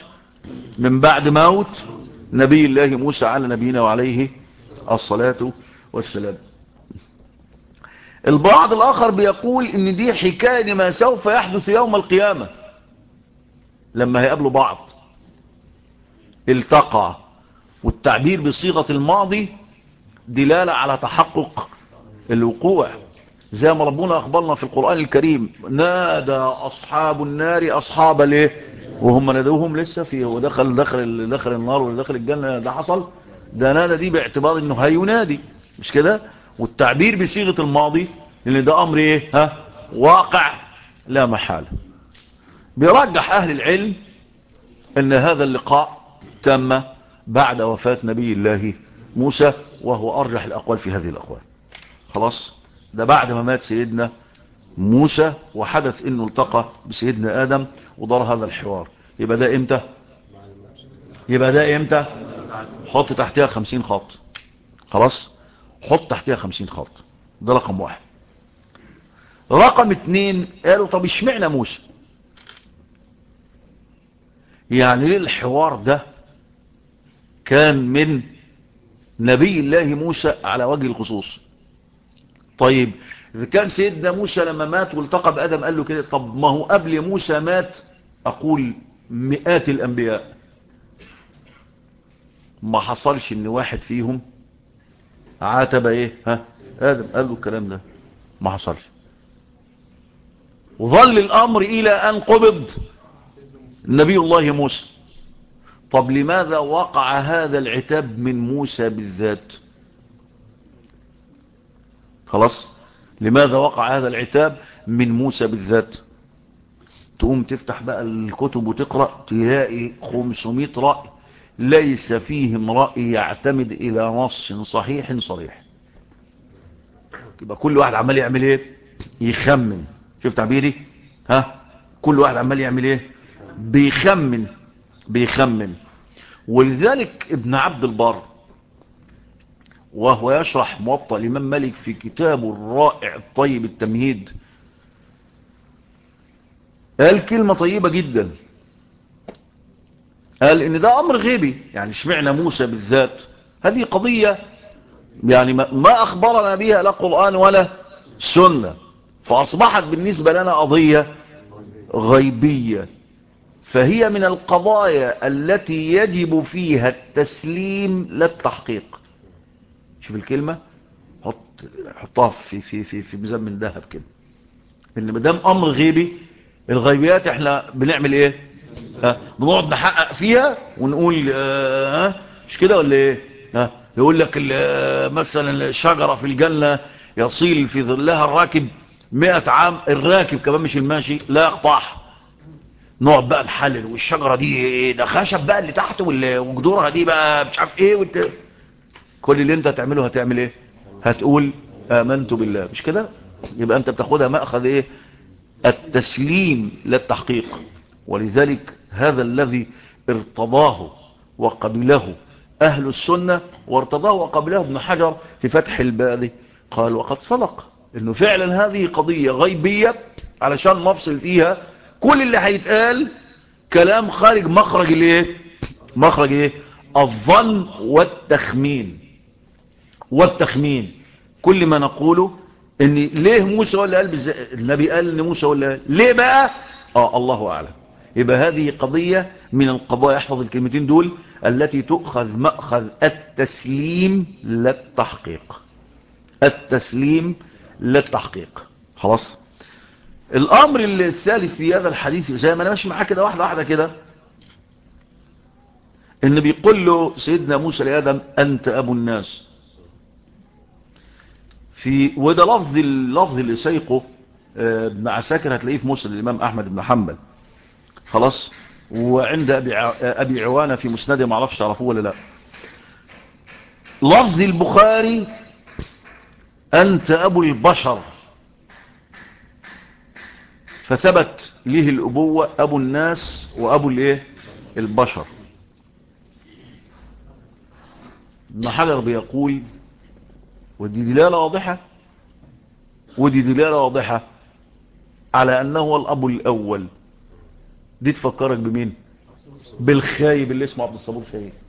موت نبي الله موسى على نبينا وعليه الصلاة والسلام. البعض الآخر بيقول إن دي حكاية لما سوف يحدث يوم القيامة. لما هيقابلوا بعض التقى، والتعبير بصيغة الماضي دلالة على تحقق الوقوع، زي ما ربنا أخبرنا في القرآن الكريم نادى أصحاب النار أصحاب الايه، وهم نادوهم لسه فيه، ودخل النار ودخل الجنة، ده حصل، ده نادى دي باعتبار انه هينادي، مش كده؟ والتعبير بصيغة الماضي لان ده امر ايه، واقع لا محالة. بيرجح اهل العلم ان هذا اللقاء تم بعد وفاة نبي الله موسى، وهو ارجح الاقوال في هذه الاقوال. خلاص، ده بعد ما مات سيدنا موسى وحدث انه التقى بسيدنا ادم ودار هذا الحوار. يبقى ده امتى؟ حط تحتها 50 خط. خلاص، حط تحتها 50 خط. ده رقم واحد. رقم اتنين، قالوا طب اشمعنى موسى؟ يعني ليه الحوار ده كان من نبي الله موسى على وجه الخصوص؟ طيب إذا كان سيدنا موسى لما مات والتقى بآدم قال له كده، طب ما هو قبل موسى مات أقول مئات الأنبياء، ما حصلش إن واحد فيهم عاتب إيه آدم، قال له الكلام ده ما حصلش، وظل الأمر إلى أن قبض نبي الله موسى. طب لماذا وقع هذا العتاب من موسى بالذات؟ خلاص، لماذا وقع هذا العتاب من موسى بالذات؟ تقوم تفتح بقى الكتب وتقرأ تلاقي 500 رأي ليس فيهم رأي يعتمد إلى نص صحيح صريح. يبقى كل واحد عمال يعمل ايه؟ يخمن. شوف تعبيري، كل واحد عمال يعمل ايه؟ بيخمن. ولذلك ابن عبد البر وهو يشرح موطأ الإمام مالك في كتابه الرائع الطيب التمهيد قال كلمة طيبة جدا، قال ان ده امر غيبي. يعني اشمعنى موسى بالذات؟ هذه قضية يعني ما اخبرنا بها لا قرآن ولا سنة، فاصبحت بالنسبة لنا قضية غيبية، فهي من القضايا التي يجب فيها التسليم لا التحقيق. شوف الكلمة، حطها في ميزان من ذهب كده، ان مدام امر غيبي، الغيبيات احنا بنعمل ايه؟ بنقعد نحقق فيها ونقول مش كده ولا ايه؟ يقول لك مثلا الشجرة في الجنة يصيل في ظلها الراكب 100 عام، الراكب كمان مش الماشي لا يقطعها. نقعد بقى نحلل، والشجرة دي ده خشب بقى اللي تحت، وجذورها دي بقى مش عارف ايه، كل اللي انت هتعمله هتعمل ايه؟ هتقول آمنت بالله، مش كده؟ يبقى انت بتاخدها مأخذ ايه؟ التسليم للتحقيق. ولذلك هذا الذي ارتضاه وقبله أهل السنة، وارتضاه وقبله ابن حجر في فتح الباري، قال وقد صدق انه فعلا هذه قضية غيبية علشان نفصل فيها كل اللي هيتقال كلام خارج مخرج ايه؟ الظن والتخمين. كل ما نقوله ان ليه موسى ولا قال النبي قال ان موسى ولا قال ليه بقى، الله اعلم. يبقى هذه قضية من القضايا، احفظ الكلمتين دول، التي تؤخذ مأخذ التسليم للتحقيق. خلاص. الامر الثالث في هذا الحديث، زي ما انا ماشي معاه كده واحدة واحدة كده، ان بيقول له سيدنا موسى لآدم انت ابو الناس، وده اللفظ اللي سيقه ابن عساكر، هتلاقيه في مسند الامام احمد بن حنبل. خلاص. وعند ابي عوانة في مسنده، ما اعرفش تعرفوه ولا لا. لفظ البخاري انت ابو البشر، فثبت له الابوة ابو الناس وابو الايه البشر. ابن حجر بيقول ودي دلالة واضحة على انه هو الاب الاول. دي تفكرك بمين؟ بالخايب اللي اسمه عبد الصبور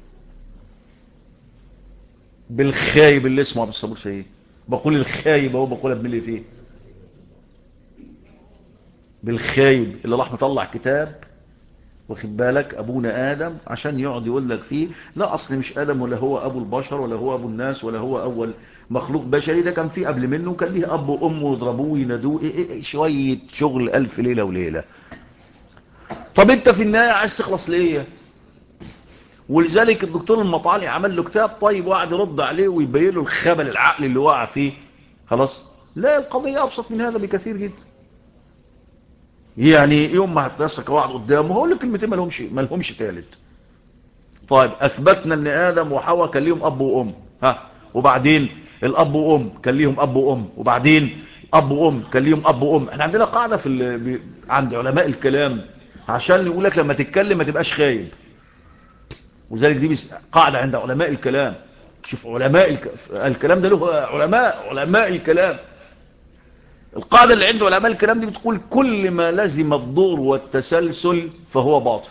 شهيد. بقول الخايب اهو، بقول ابن اللي فيه بالخايب اللي راح مطلع كتاب واخد بالك، ابونا ادم، عشان يقعد يقول لك فيه لا اصل مش ادم ولا هو ابو البشر ولا هو ابو الناس ولا هو اول مخلوق بشري، ده كان فيه قبل منه وكان ليه اب وام ويضربوه وينادوه، شويه شغل الف ليله وليله. طب انت في النهايه عايز تخلص ليه؟ ولذلك الدكتور المطالي عمل له كتاب طيب وقعد يرد عليه ويبين له الخبل العقل اللي وقع فيه. خلاص، لا القضيه ابسط من هذا بكثير جدا. يعني يوم ما هتنسك واحد قدامه هقول لك كلمتين ما لهمش ثالث. طيب اثبتنا ان ادم وحواء كان ليهم اب وام، ها، وبعدين الاب وام كان ليهم اب وام، وبعدين اب وام كان ليهم اب وام. احنا عندنا قاعده عند علماء الكلام عشان يقول لك لما تتكلم ما تبقاش خايب، وذلك دي قاعده عند علماء الكلام. شوف الكلام ده له علماء الكلام. القاعده اللي عند علماء الكلام دي بتقول كل ما لزم الدور والتسلسل فهو باطل.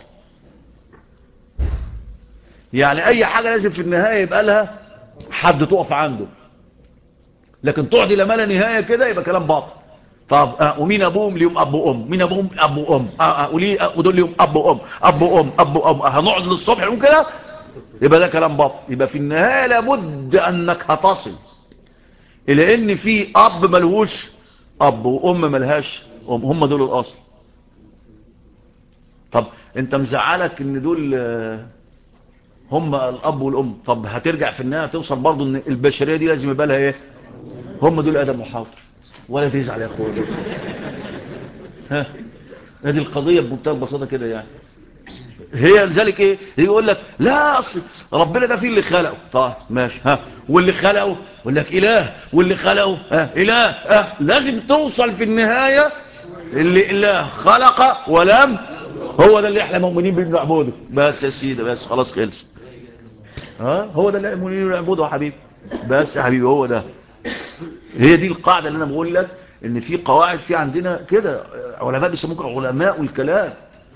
يعني اي حاجة لازم في النهاية يبقى لها حد تقف عنده، لكن تقعد الى ما لا نهاية كده يبقى كلام باطل. طب ومين ابوهم؟ ليهم اب وام. مين ابوهم؟ اب وام. ودول ليهم اب وام اب وام. هنقعد للصبح نقول كده؟ يبقى ده كلام باطل. يبقى في النهاية لابد انك هتصل الى ان في اب ملهوش اب وام ملهاش ام، هم دول الاصل. طب انت مزعلك ان دول هم الاب والام، طب هترجع في النهايه توصل برضو ان البشريه دي لازم يبقى لها ايه؟ هم دول ادم وحواء. ولا تزعل يا اخويا. ها، هذه القضيه بمنتهى البساطه كده يعني. هي لذلك ايه يقول لك لا اصل ربنا ده فيه اللي خلقه. طيب ماشي، ها، واللي خلقه يقول لك اله، واللي خلقه اله. لازم توصل في النهايه اللي اله خلق ولم، هو ده اللي احنا مؤمنين بيه بنعبده. بس يا سيدي، بس خلاص خلص. هو ده اللي مؤمنين بنعبده يا حبيبي. بس يا حبيبي هو ده. هي دي القاعده اللي انا بقول لك ان في قواعد في عندنا كده. علماء بيسموك علماء الكلام،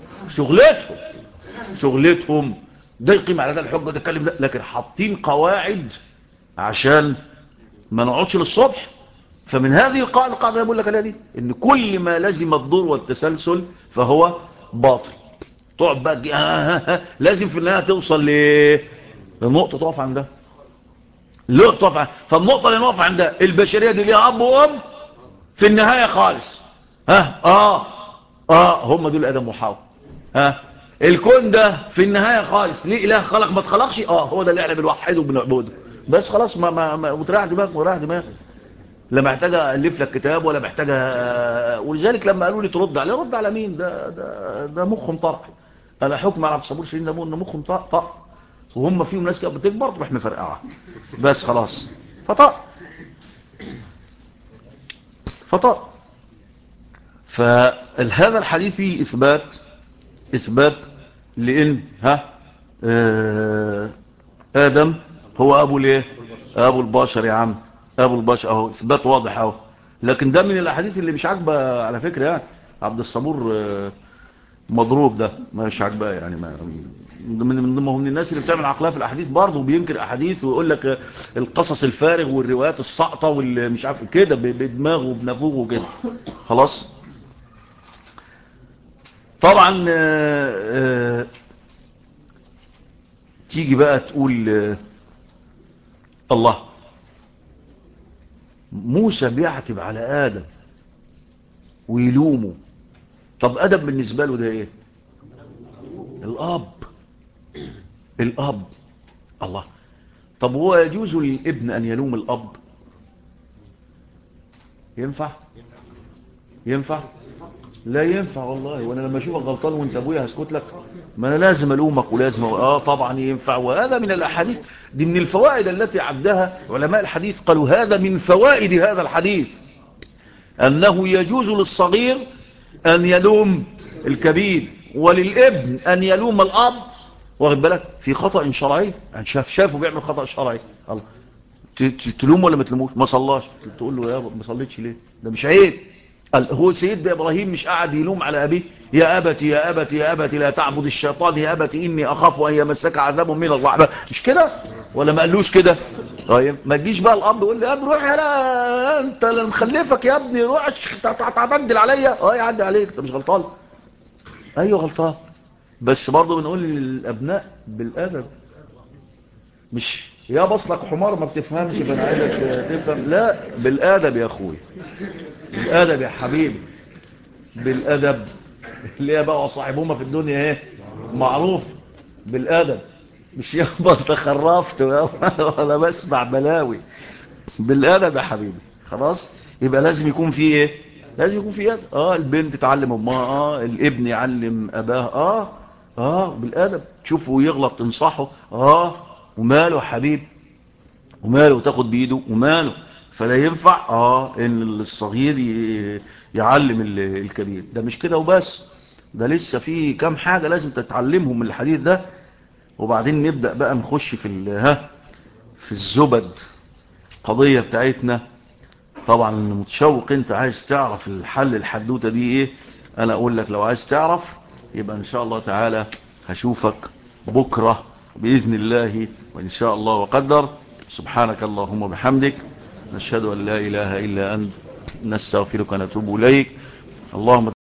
شغلتهم ده يقيم على ده الحجه، ده يتكلم ده، لكن حاطين قواعد عشان ما نقعدش للصبح. فمن هذه القاعده اللي بقول لك عليها دي ان كل ما لزم الدور والتسلسل فهو باطل. تقعد بقى لازم في النهايه توصل لنقطه تقف عندها. فالنقطه اللي نقف عندها البشريه دي ليها اب وام في النهايه خالص. هم دول ادم وحواء. الكون ده في النهايه خالص ليه اله خلق ما اتخلقش. هو ده اللي احنا بنوحده وبنعبده. بس خلاص، ما وتريح دماغك. لا محتاجه الف لك كتاب ولا محتاجه. ولذلك لما قالوا لي ترد عليه، رد على مين؟ ده مخهم طرق. انا حكم على عبد الصبور شيرين ده ان مخهم طرق، وهم فيهم ناس كده بتكبر تروح مفرقعه. بس خلاص فطق. فهذا الحديث فيه اثبات لان ادم هو ابو الايه؟ ابو البشر يا عم، ابو البشر اهو، اثبات واضح اهو. لكن ده من الاحاديث اللي مش عاجبه على فكره يعني. عبد الصبور مضروب، ده مش عاجباه يعني. من الناس اللي بتعمل عقلها في الاحاديث برضه، وبينكر احاديث ويقول لك القصص الفارغ والروايات الساقطه واللي مش عارف كده بدماغه وبنفوخه كده. خلاص. طبعا تيجي بقى تقول الله، موسى بيعتب على آدم ويلومه. طب آدم بالنسبة له ده ايه؟ الأب. الله. طب هو يجوز للابن أن يلوم الأب؟ ينفع؟ لا ينفع والله. وانا لما اشوفك غلطان وانت ابويا هسكت لك؟ ما انا لازم الومك ولازم طبعا ينفع. وهذا من الاحاديث دي، من الفوائد التي عدها علماء الحديث. قالوا هذا من فوائد هذا الحديث انه يجوز للصغير ان يلوم الكبير، وللابن ان يلوم الاب. واخد بالك؟ في خطأ شرعي، شافه بيعمل خطأ شرعي. الله، تلوم ولا ما تلوموش؟ ما صلاش، تقول له يا ما صليتش ليه؟ ده مش عيب؟ هو سيدنا إبراهيم مش قاعد يلوم على أبيه؟ يا أبتي لا تعبد الشيطان، يا أبتي إني أخاف أن يمسك عذاب من الرحمن. مش كده؟ ولا ما قالوش كده؟ طيب ما تجيش بقى الأب يقول لي يا ابني روح، يا أنت اللي مخلفك يا ابني، روح تعدل عليا. يعدي عليك، أنت مش غلطان. أيوه غلطان. بس برضه بنقول للابناء بالادب، مش يا بصلك حمار ما بتفهمش فانا عايزك تفهم، لا بالادب يا اخوي، بالادب يا حبيبي، بالادب. اللي هي بقى صاحبهما في الدنيا ايه معروف، بالادب، مش يابا تخرفت ولا بسمع بلاوي، بالادب يا حبيبي. خلاص، يبقى لازم يكون في ايه، لازم يكون في ادب. البنت تعلم امها، الابن يعلم اباه، بالادب. تشوفه يغلط تنصحه، وماله يا حبيبي، وماله، تاخد بايده وماله. فلا ينفع ان الصغير يعلم الكبير. ده مش كده وبس، ده لسه في كام حاجة لازم تتعلمهم من الحديث ده. وبعدين نبدأ بقى نخش في الزبد قضية بتاعتنا. طبعا متشوق، انت عايز تعرف الحل الحدوتة دي ايه. انا اقول لك لو عايز تعرف يبقى ان شاء الله تعالى هشوفك بكرة بإذن الله، وإن شاء الله وقدر. سبحانك اللهم وبحمدك، نشهد أن لا إله إلا أنت، نستغفرك ونتوب إليك. اللهم